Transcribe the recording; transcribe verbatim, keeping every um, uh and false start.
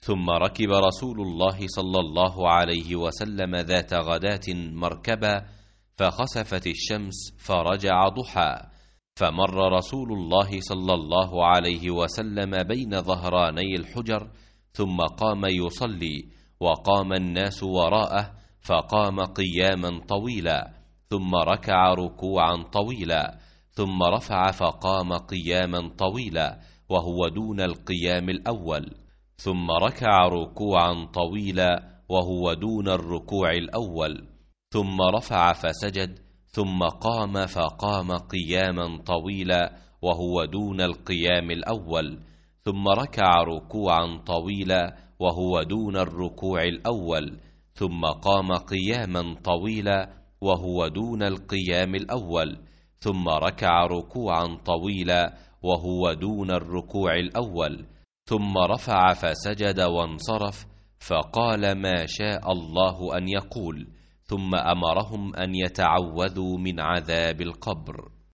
ثم ركب رسول الله صلى الله عليه وسلم ذات غداة مركبا، فخسفت الشمس فرجع ضحى، فمر رسول الله صلى الله عليه وسلم بين ظهراني الحجر، ثم قام يصلي، وقام الناس وراءه، فقام قياما طويلا، ثم ركع ركوعا طويلا، ثم رفع فقام قياما طويلا وهو دون القيام الأول، ثم ركع ركوعا طويلا وهو دون الركوع الأول، ثم رفع فسجد، ثم قام فقام قياما طويلا وهو دون القيام الأول، ثم ركع ركوعا طويلا وهو دون الركوع الأول، ثم قام قياما طويلا وهو دون القيام الأول، ثم ركع ركوعا طويلا وهو دون الركوع الأول، ثم رفع فسجد وانصرف، فقال ما شاء الله أن يقول، ثم أمرهم أن يتعوذوا من عذاب القبر.